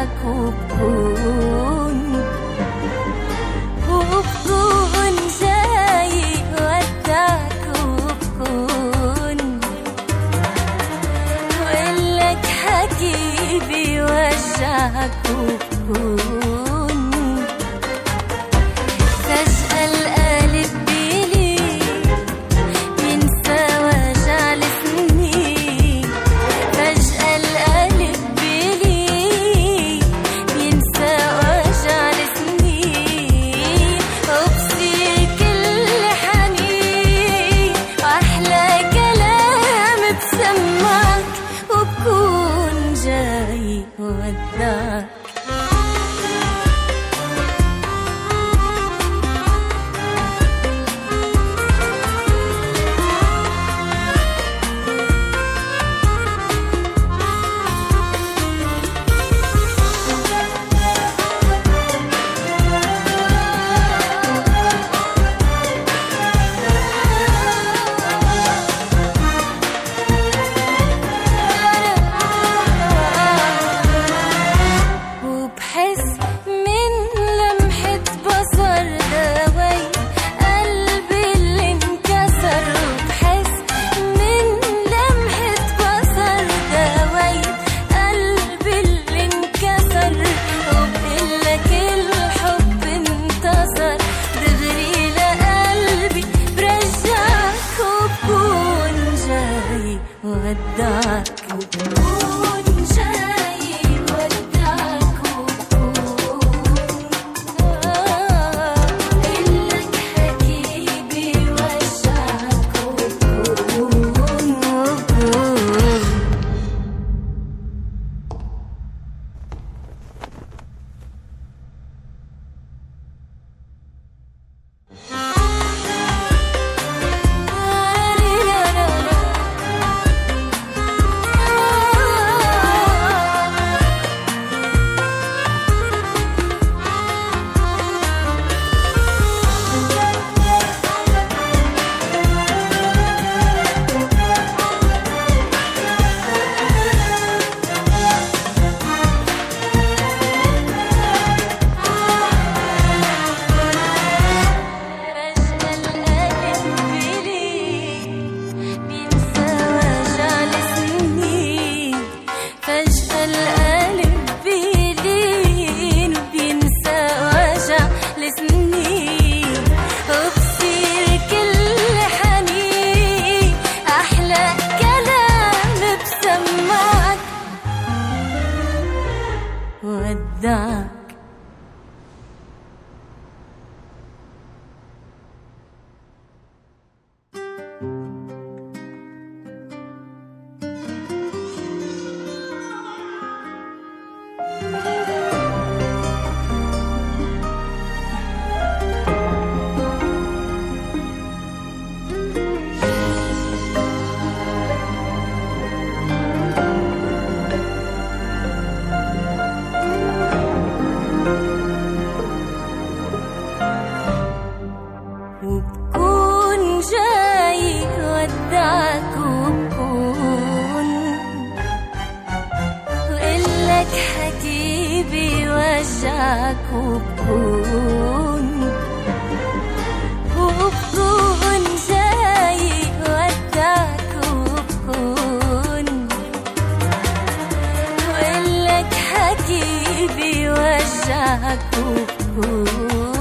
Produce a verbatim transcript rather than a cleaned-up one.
وودعك وبكون وبكون جاي ودعك وبكون وقلك حكي بيوجعك وبكون فجأة القلب بيلي بينسى وجع السنين فجأة القلب بيلي بينسى وجع السنين وبصير كل حنين وأحلى كلام بسمعك وبكون جاي ودعك ودعك وبكون جاي ودعك وبكون قلك حكي بيوجعك وبكون وبكون ودعك وبكون جاي ودعك وبكون وقلك حكي بيوجعك وبكون وبكون جاي ودعك وبكون وقلك حكي بيوجعك وبكون